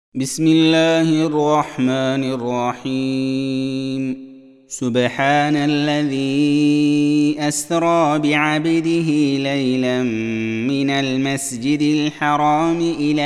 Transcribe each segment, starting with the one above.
بسم الله الرحمن الرحيم. سبحان الذي أسرى بعبده ليلا من المسجد الحرام إلى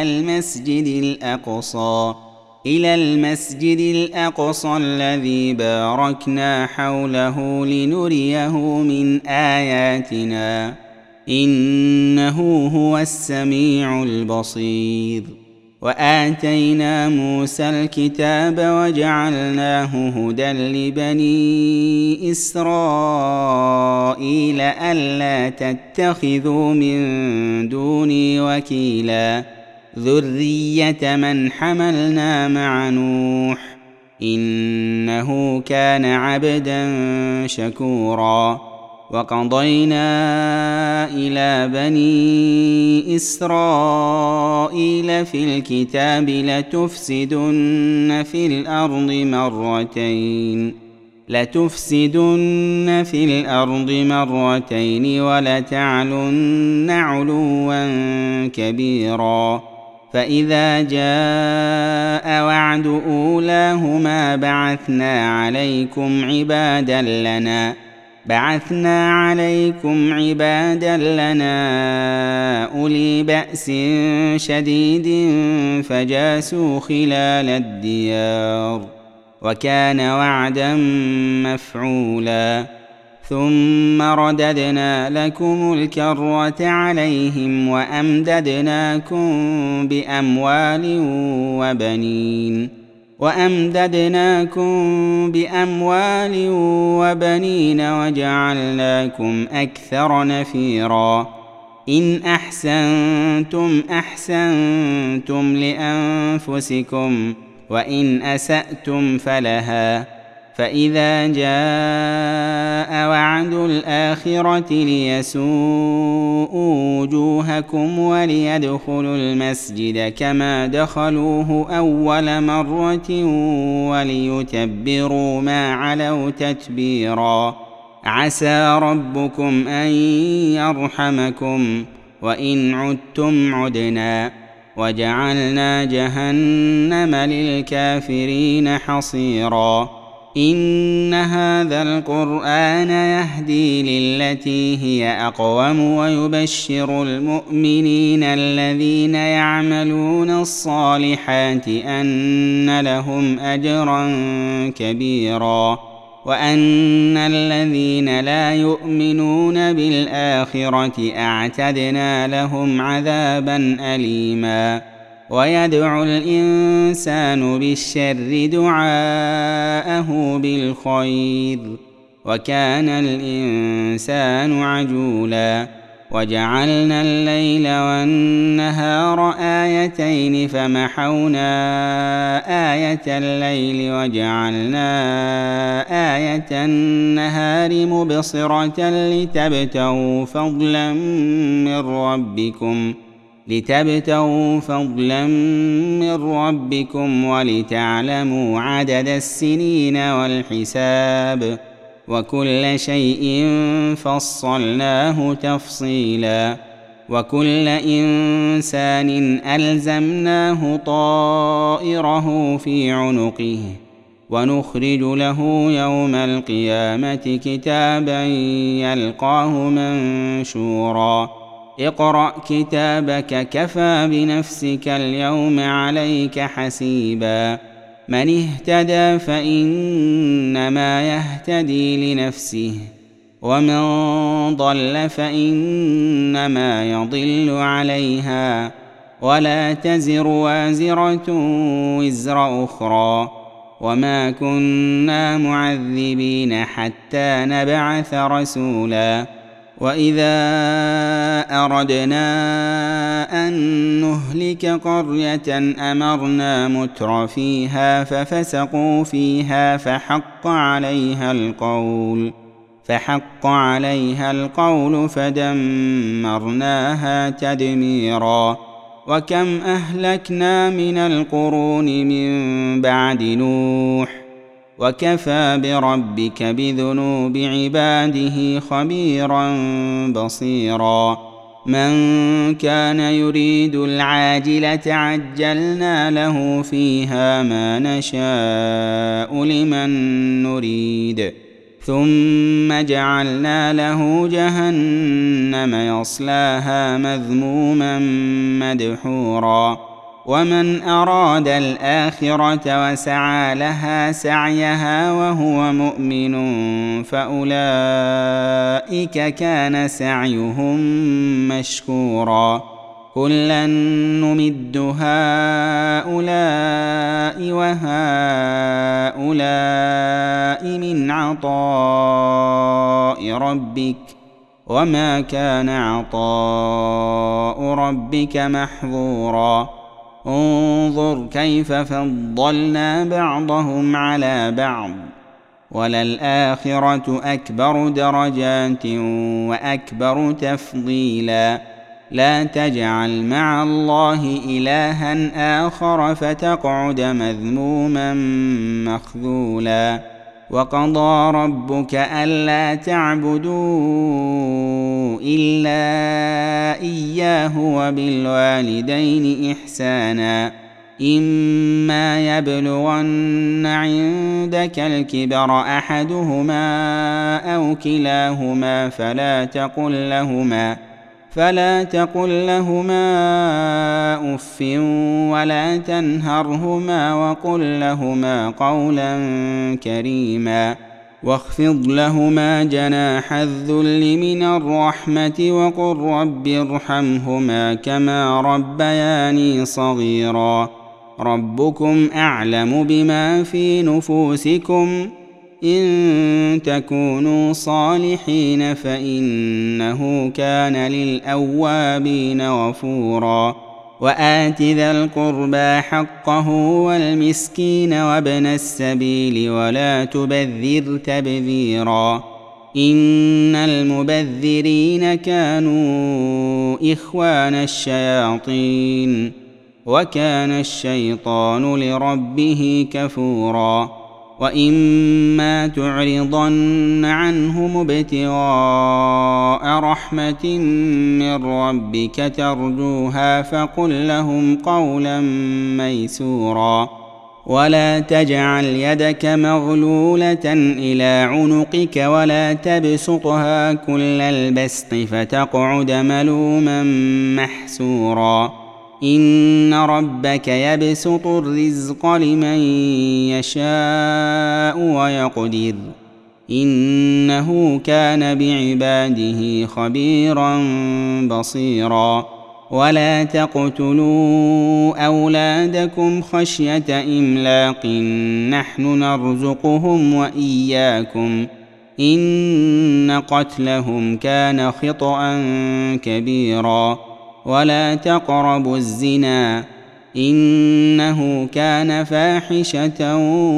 المسجد الأقصى الذي باركنا حوله لنريه من آياتنا إنه هو السميع البصير. وآتينا موسى الكتاب وجعلناه هدى لبني إسرائيل ألا تتخذوا من دوني وكيلا ذرية من حملنا مع نوح إنه كان عبدا شكورا. وقضينا إلى بني إسرائيل في الكتاب لتفسدن في الأرض مرتين ولتعلن علوا كبيرا. فإذا جاء وعد أولاهما بعثنا عليكم عبادا لنا أولي بأس شديد فجاسوا خلال الديار وكان وعدا مفعولا. ثم رددنا لكم الكرة عليهم وأمددناكم بأموال وبنين وجعلناكم أكثر نفيرا. إن أحسنتم لأنفسكم وإن أسأتم فلها. فإذا جاء وعد الآخرة ليسوءوا وجوهكم وليدخلوا المسجد كما دخلوه أول مرة وليتبروا ما علوا تتبيرا. عسى ربكم أن يرحمكم وإن عدتم عدنا وجعلنا جهنم للكافرين حصيرا. إن هذا القرآن يهدي للتي هي أقوم ويبشر المؤمنين الذين يعملون الصالحات أن لهم أجرا كبيرا وأن الذين لا يؤمنون بالآخرة أعتدنا لهم عذابا أليما. ويدعو الإنسان بالشر دعاءه بالخير وكان الإنسان عجولا. وجعلنا الليل والنهار آيتين فمحونا آية الليل وجعلنا آية النهار مبصرة لتبتغوا فضلا من ربكم ولتعلموا عدد السنين والحساب وكل شيء فصلناه تفصيلا. وكل إنسان ألزمناه طائره في عنقه ونخرج له يوم القيامة كتابا يلقاه منشورا. اقرأ كتابك كفى بنفسك اليوم عليك حسيبا. من اهتدى فإنما يهتدي لنفسه ومن ضل فإنما يضل عليها ولا تزر وازرة وزر أخرى وما كنا معذبين حتى نبعث رسولا. وإذا أردنا أن نهلك قرية أمرنا متر فيها ففسقوا فيها فحق عليها القول فدمرناها تدميرا. وكم أهلكنا من القرون من بعد نوح وكفى بربك بذنوب عباده خبيرا بصيرا. من كان يريد العاجلة عجلنا له فيها ما نشاء لمن نريد ثم جعلنا له جهنم يصلاها مذموما مدحورا ومن أراد الآخرة وسعى لها سعيها وهو مؤمن فأولئك كان سعيهم مشكورا كلا نمد هؤلاء وهؤلاء من عطاء ربك وما كان عطاء ربك محظورا انظر كيف فضلنا بعضهم على بعض وللآخرة أكبر درجات وأكبر تفضيلا لا تجعل مع الله إلها آخر فتقعد مذموما مخذولا وقضى ربك ألا تعبدوا إلا إياه وبالوالدين إحسانا إما يبلغن عندك الكبر أحدهما أو كلاهما فلا تقل لهما أف ولا تنهرهما وقل لهما قولا كريما واخفض لهما جناح الذل من الرحمة وقل رب ارحمهما كما ربياني صغيرا ربكم أعلم بما في نفوسكم إن تكونوا صالحين فإنه كان للأوابين غفورا وآت ذا القربى حقه والمسكين وابن السبيل ولا تبذر تبذيرا إن المبذرين كانوا إخوان الشياطين وكان الشيطان لربه كفورا وإما تعرضن عنهم ابتغاء رحمة من ربك ترجوها فقل لهم قولا ميسورا ولا تجعل يدك مغلولة إلى عنقك ولا تبسطها كل البسط فتقعد ملوما محسورا إن ربك يبسط الرزق لمن يشاء ويقدر إنه كان بعباده خبيرا بصيرا ولا تقتلوا أولادكم خشية إملاق نحن نرزقهم وإياكم إن قتلهم كان خطأ كبيرا ولا تقربوا الزنا إنه كان فاحشة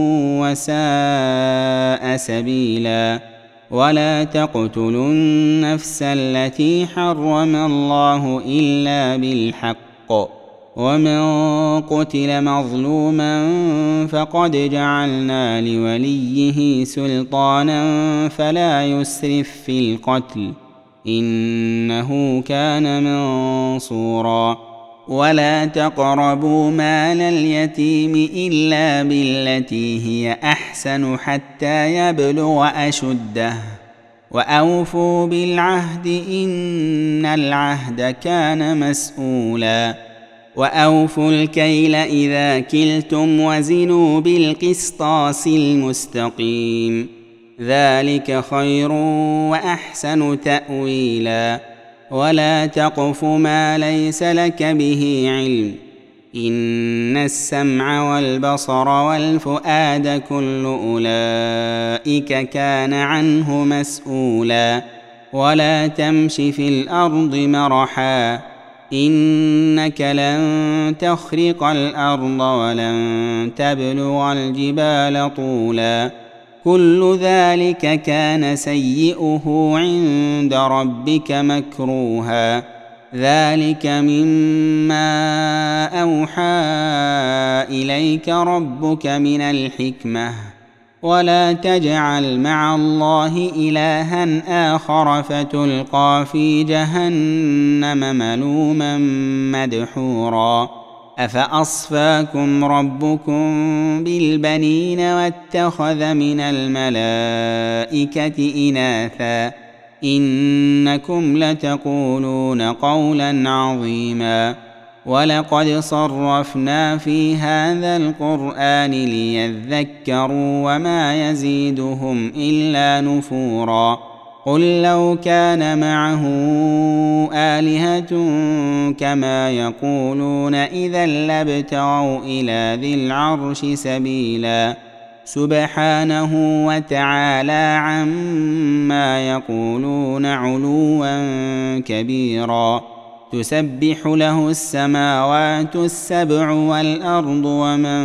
وساء سبيلا ولا تقتلوا النفس التي حرم الله إلا بالحق ومن قتل مظلوما فقد جعلنا لوليه سلطانا فلا يسرف في القتل إنه كان منصورا ولا تقربوا مال اليتيم إلا بالتي هي أحسن حتى يبلغ أشده وأوفوا بالعهد إن العهد كان مسؤولا وأوفوا الكيل إذا كلتم وزنوا بالقسطاس المستقيم ذلك خير وأحسن تأويلا ولا تقف ما ليس لك به علم إن السمع والبصر والفؤاد كل أولئك كان عنه مسؤولا ولا تمش في الأرض مرحا إنك لن تخرق الأرض ولن تبلغ الجبال طولا كل ذلك كان سيئه عند ربك مكروها ذلك مما أوحى إليك ربك من الحكمة ولا تجعل مع الله إلها آخر فتلقى في جهنم ملوما مدحورا أفأصفاكم ربكم بالبنين واتخذ من الملائكة إناثا إنكم لتقولون قولا عظيما ولقد صرفنا في هذا القرآن ليذكروا وما يزيدهم إلا نفورا قل لو كان معه آلهة كما يقولون إذا لابتغوا إلى ذي العرش سبيلا سبحانه وتعالى عما يقولون علوا كبيرا تسبح له السماوات السبع والأرض ومن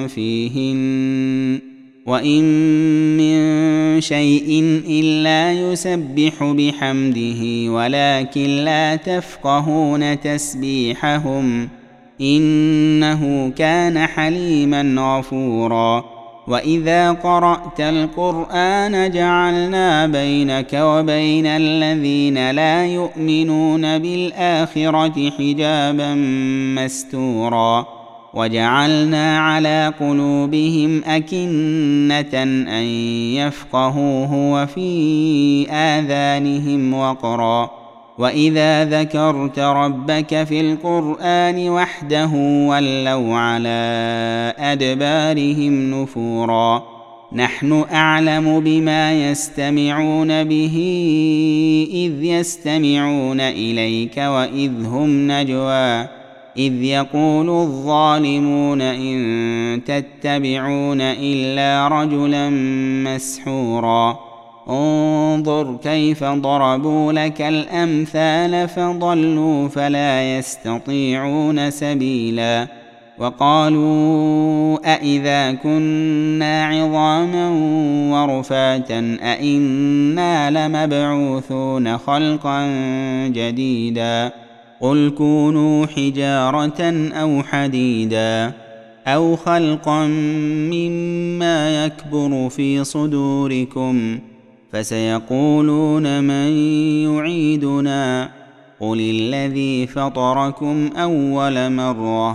فيهن وإن من شيء إلا يسبح بحمده ولكن لا تفقهون تسبيحهم إنه كان حليما غفورا وإذا قرأت القرآن جعلنا بينك وبين الذين لا يؤمنون بالآخرة حجابا مستورا وجعلنا على قلوبهم أكنة أن يفقهوه وفي آذانهم وقرا وإذا ذكرت ربك في القرآن وحده ولوا على أدبارهم نفورا نحن أعلم بما يستمعون به إذ يستمعون إليك وإذ هم نجوى إذ يقول الظالمون إن تتبعون إلا رجلا مسحورا انظر كيف ضربوا لك الأمثال فضلوا فلا يستطيعون سبيلا وقالوا أإذا كنا عظاما ورفاتا أإنا لمبعوثون خلقا جديدا قل كونوا حجارة أو حديدا أو خلقا مما يكبر في صدوركم فسيقولون من يعيدنا قل الذي فطركم أول مرة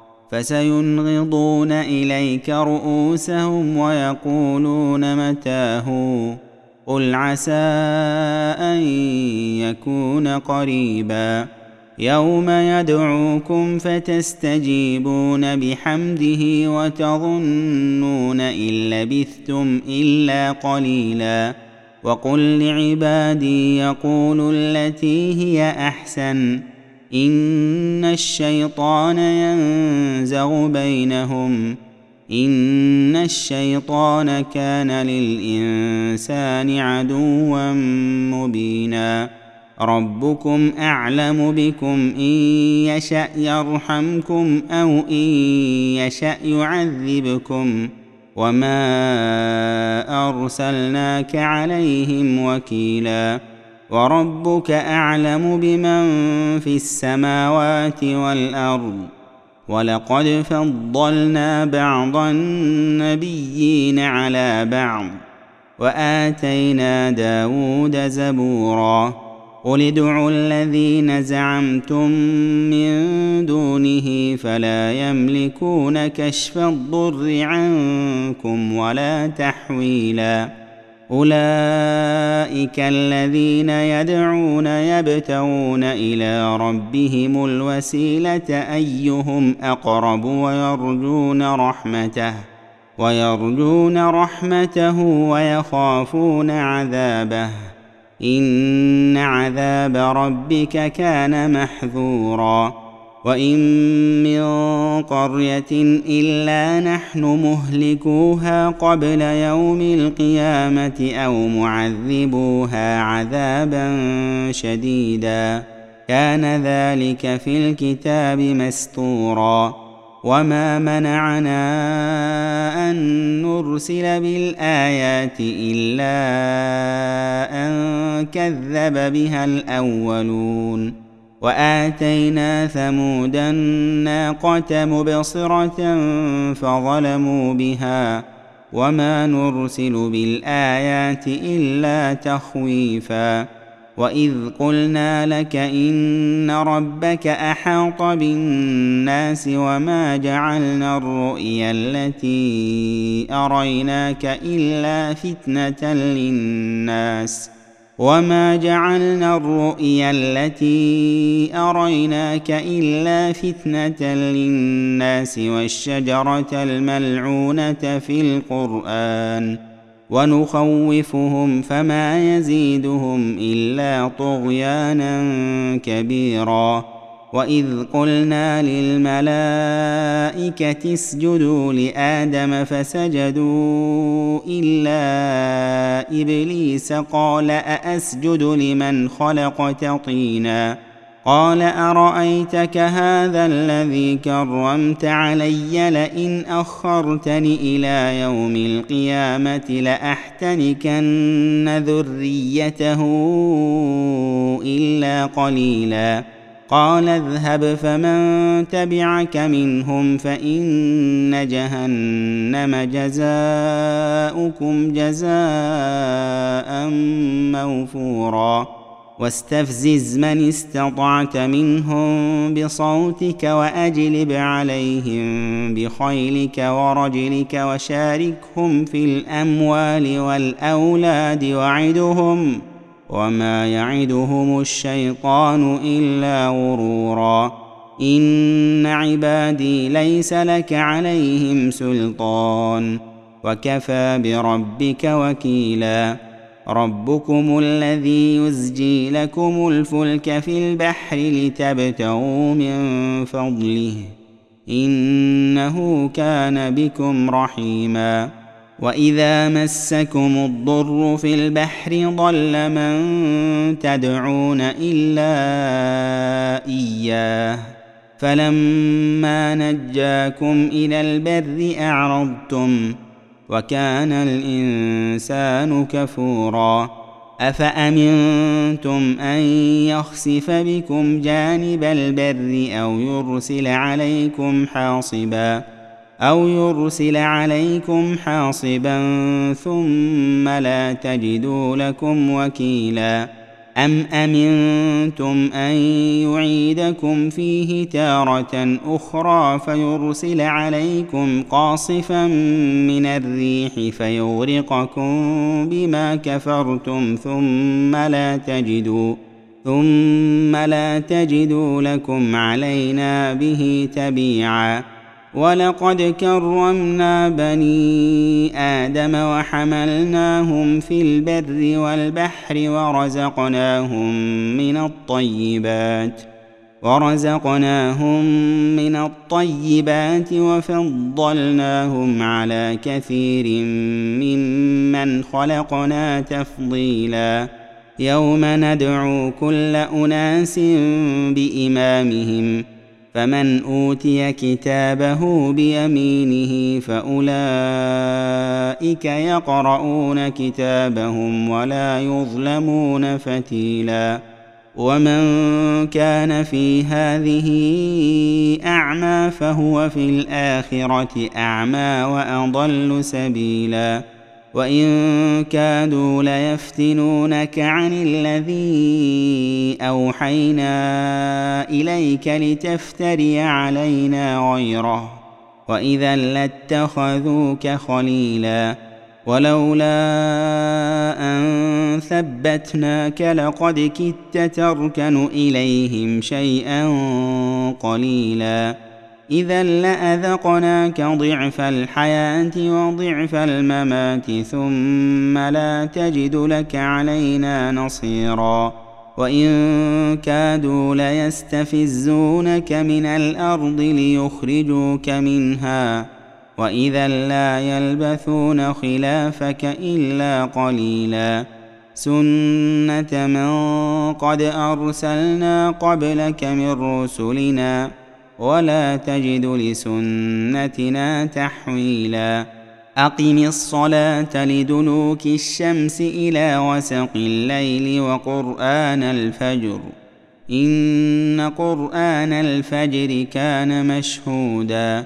فسينغضون إليك رؤوسهم ويقولون متى هو قل عسى أن يكون قريبا يوم يدعوكم فتستجيبون بحمده وتظنون إن لبثتم إلا قليلا وقل لعبادي يقولوا التي هي أحسن إن الشيطان ينزغ بينهم إن الشيطان كان للإنسان عدوا مبينا ربكم أعلم بكم إن يشأ يرحمكم أو إن يشأ يعذبكم وما أرسلناك عليهم وكيلا وربك أعلم بمن في السماوات والأرض ولقد فضلنا بعض النبيين على بعض وآتينا داود زبورا قل ادعوا الذين زعمتم من دونه فلا يملكون كشف الضر عنكم ولا تحويلا أولئك الذين يدعون يبتغون إلى ربهم الوسيلة أيهم أقرب ويرجون رحمته ويخافون عذابه إن عذاب ربك كان محذورا وإن من قرية إلا نحن مهلكوها قبل يوم القيامة أو معذبوها عذابا شديدا كان ذلك في الكتاب مسطورا وما منعنا أن نرسل بالآيات إلا أن كذب بها الأولون وآتينا ثمود الناقة مبصرة فظلموا بها وما نرسل بالآيات إلا تخويفا وإذ قلنا لك إن ربك أحاط بالناس وما جعلنا الرؤيا التي أريناك إلا فتنة للناس والشجرة الملعونة في القرآن ونخوفهم فما يزيدهم إلا طغيانا كبيرا وإذ قلنا للملائكة اسجدوا لآدم فسجدوا إلا إبليس قال أأسجد لمن خلقت طينا قال أرأيتك هذا الذي كرمت علي لئن أخرتني إلى يوم القيامة لأحتنكن ذريته إلا قليلا قال اذهب فمن تبعك منهم فإن جهنم جزاؤكم جزاء موفورا واستفزز من استطعت منهم بصوتك وأجلب عليهم بخيلك ورجلك وشاركهم في الأموال والأولاد وعدهم وما يعدهم الشيطان إلا غرورا إن عبادي ليس لك عليهم سلطان وكفى بربك وكيلا ربكم الذي يزجي لكم الفلك في البحر لتبتغوا من فضله إنه كان بكم رحيما وإذا مسكم الضر في البحر ضل من تدعون إلا إياه فلما نجاكم إلى البر أعرضتم وكان الإنسان كفورا أفأمنتم أن يخسف بكم جانب البر أو يرسل عليكم حاصبا ثم لا تجدوا لكم وكيلا أم أمنتم أن يعيدكم فيه تارة أخرى فيرسل عليكم قاصفا من الريح فيغرقكم بما كفرتم ثم لا تجدوا لكم علينا به تبيعا ولقد كرمنا بني آدم وحملناهم في البر والبحر ورزقناهم من الطيبات وفضلناهم على كثير ممن خلقنا تفضيلا يوم ندعو كل أناس بإمامهم فمن أوتي كتابه بيمينه فأولئك يقرؤون كتابهم ولا يظلمون فتيلا ومن كان في هذه أعمى فهو في الآخرة أعمى وأضل سبيلا وإن كادوا ليفتنونك عن الذي أوحينا إليك لتفتري علينا غيره وإذا لاتخذوك خليلا ولولا أن ثبتناك لقد كدت تركن إليهم شيئا قليلا إذا لأذقناك ضعف الحياة وضعف الممات ثم لا تجد لك علينا نصيرا وإن كادوا ليستفزونك من الأرض ليخرجوك منها وإذا لا يلبثون خلافك إلا قليلا سنة من قد أرسلنا قبلك من رسلنا ولا تجد لسنتنا تحويلا أقم الصلاة لدلوك الشمس إلى وسق الليل وقرآن الفجر إن قرآن الفجر كان مشهودا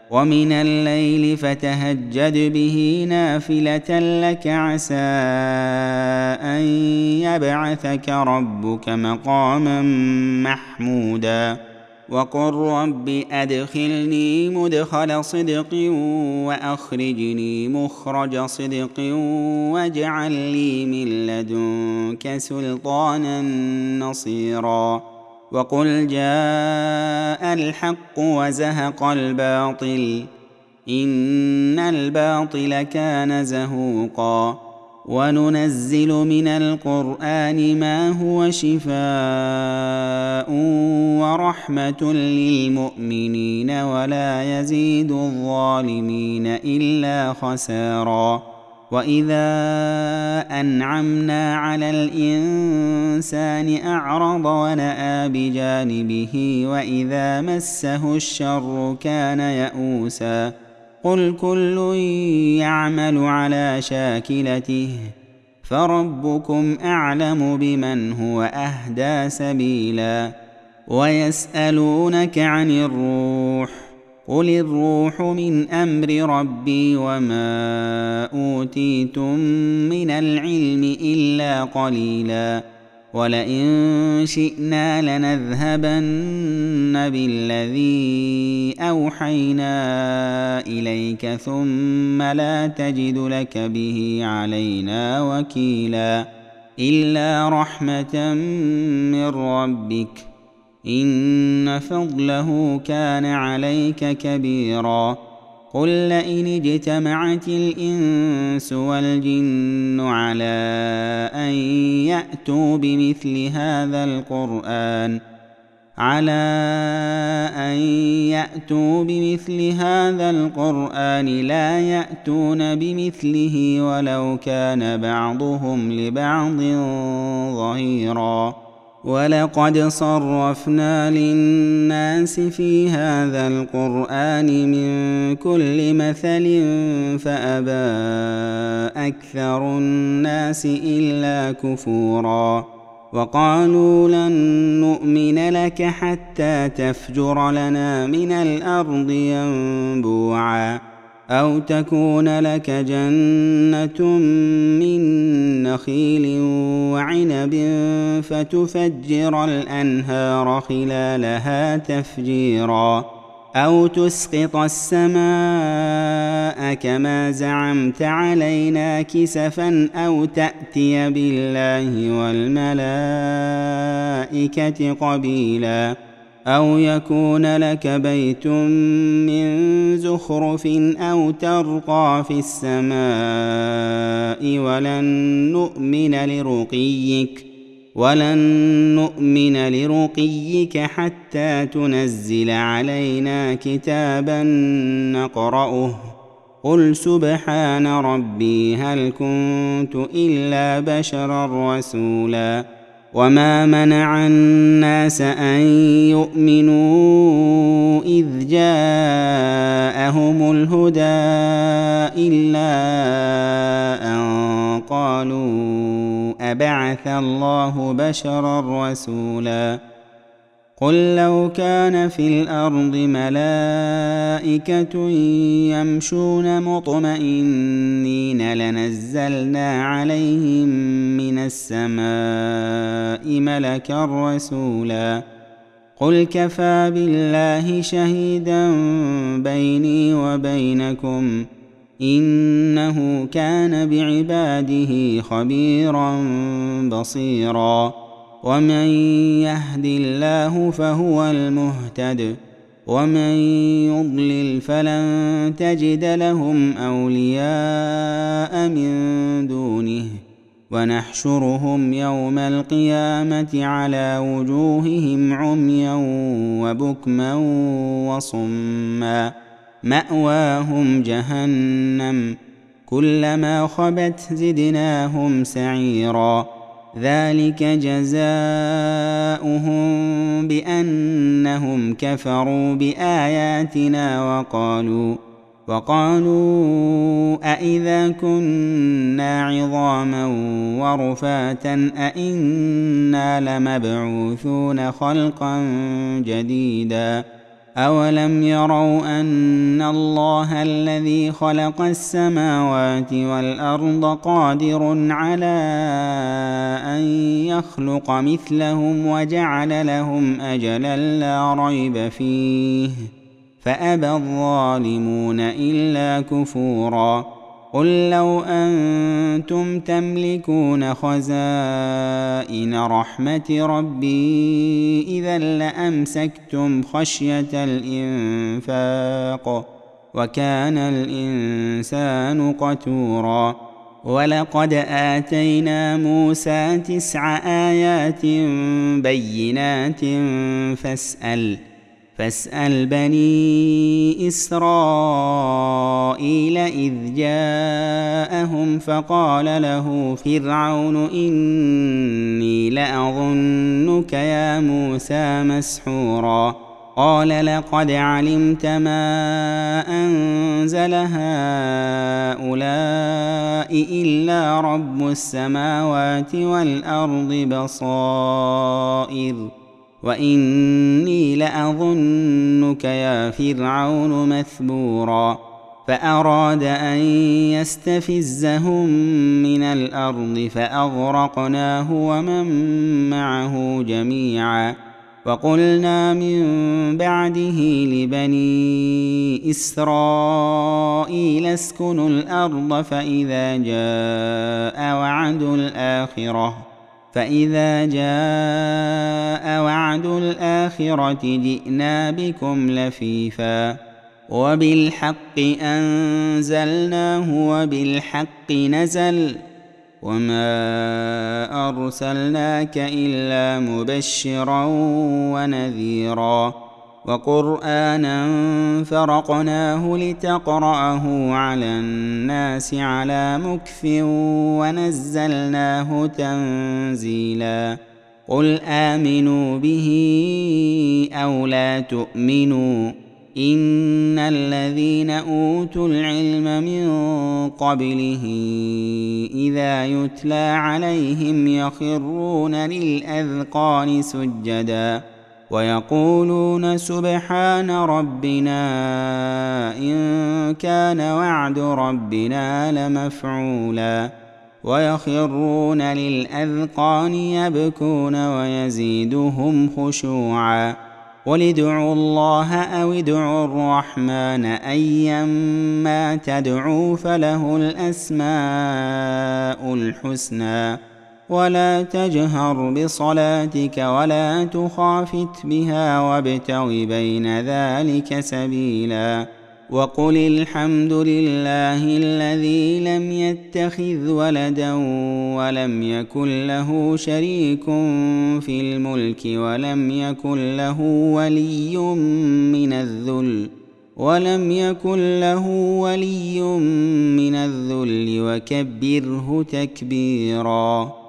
ومن الليل فتهجد به نافلة لك عسى أن يبعثك ربك مقاما محمودا وقل رب أدخلني مدخل صدق وأخرجني مخرج صدق واجعل لي من لدنك سلطانا نصيرا وقل جاء الحق وزهق الباطل إن الباطل كان زهوقا وننزل من القرآن ما هو شفاء ورحمة للمؤمنين ولا يزيد الظالمين إلا خسارا وإذا أنعمنا على الإنسان أعرض ونأى بجانبه وإذا مسه الشر كان يئوسا قل كل يعمل على شاكلته فربكم أعلم بمن هو أهدى سبيلا ويسألونك عن الروح قل الروح من أمر ربي وما أوتيتم من العلم إلا قليلا ولئن شئنا لنذهبن بالذي أوحينا إليك ثم لا تجد لك به علينا وكيلا إلا رحمة من ربك إن فضله كان عليك كبيرا قل لئن اجتمعت الإنس والجن على أن يأتوا بمثل هذا القرآن لا يأتون بمثله ولو كان بعضهم لبعض ظهيرا ولقد صرفنا للناس في هذا القرآن من كل مثل فأبى أكثر الناس إلا كفورا وقالوا لن نؤمن لك حتى تفجر لنا من الأرض ينبوعا أو تكون لك جنة من نخيل وعنب فتفجر الأنهار خلالها تفجيرا أو تسقط السماء كما زعمت علينا كسفا أو تأتي بالله والملائكة قبيلا أو يكون لك بيت من زخرف أو ترقى في السماء ولن نؤمن لرقيك حتى تنزل علينا كتابا نقرأه قل سبحان ربي هل كنت إلا بشرا رسولا وما منع الناس أن يؤمنوا إذ جاءهم الهدى إلا أن قالوا أبعث الله بشرا رسولا قل لو كان في الأرض ملائكة يمشون مطمئنين لنزلنا عليهم من السماء ملكا رسولا قل كفى بالله شهيدا بيني وبينكم إنه كان بعباده خبيرا بصيرا ومن يهد الله فهو المهتد ومن يضلل فلن تجد لهم أولياء من دونه ونحشرهم يوم القيامة على وجوههم عميا وبكما وصما مأواهم جهنم كلما خبت زدناهم سعيرا ذلك جزاؤهم بأنهم كفروا بآياتنا وقالوا أإذا كنا عظاما ورفاتا أإنا لمبعوثون خلقا جديدا أولم يروا أن الله الذي خلق السماوات والأرض قادر على أن يخلق مثلهم وجعل لهم أجلا لا ريب فيه فأبى الظالمون إلا كفورا قل لو أنتم تملكون خزائن رحمة ربي إذا لأمسكتم خشية الإنفاق وكان الإنسان قتورا ولقد آتينا موسى 9 آيات بينات فاسأل بني إسرائيل إذ جاءهم فقال له فرعون إني لأظنك يا موسى مسحورا قال لقد علمت ما أنزل هؤلاء إلا رب السماوات والأرض بصائر وإني لأظنك يا فرعون مثبورا فأراد أن يستفزهم من الأرض فأغرقناه ومن معه جميعا وقلنا من بعده لبني إسرائيل اسكنوا الأرض فإذا جاء وعد الآخرة جئنا بكم لفيفا وبالحق أنزلناه وبالحق نزل وما أرسلناك إلا مبشرا ونذيرا وقرآنا فرقناه لتقرأه على الناس على مكث ونزلناه تنزيلا قل آمنوا به أو لا تؤمنوا إن الذين أوتوا العلم من قبله إذا يتلى عليهم يخرون للأذقان سجدا ويقولون سبحان ربنا إن كان وعد ربنا لمفعولا ويخرون للأذقان يبكون ويزيدهم خشوعا قل ادعوا الله أو ادعوا الرحمن أيما تدعوا فله الأسماء الحسنى ولا تجهر بصلاتك ولا تخافت بها وابتغ بين ذلك سبيلا وقل الحمد لله الذي لم يتخذ ولدا ولم يكن له شريك في الملك ولم يكن له ولي من الذل وكبره تكبيرا.